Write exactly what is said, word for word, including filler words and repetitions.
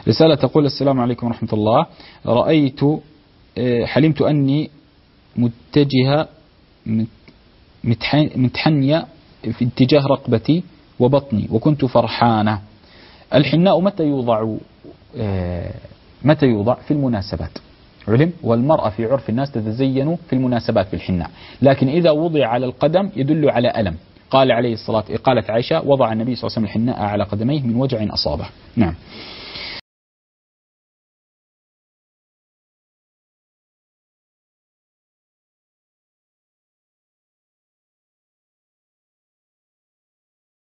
رسالة تقول: السلام عليكم ورحمة الله، رأيت حلمت أني متجهة متحنية في اتجاه رقبتي وبطني وكنت فرحانة. الحناء متى يوضع؟ متى يوضع؟ في المناسبات، علم، والمرأة في عرف الناس تتزين في المناسبات بالحناء، لكن إذا وضع على القدم يدل على ألم. قال عليه الصلاة قالت عائشة: وضع النبي صلى الله عليه وسلم الحناء على قدميه من وجع أصابه. نعم.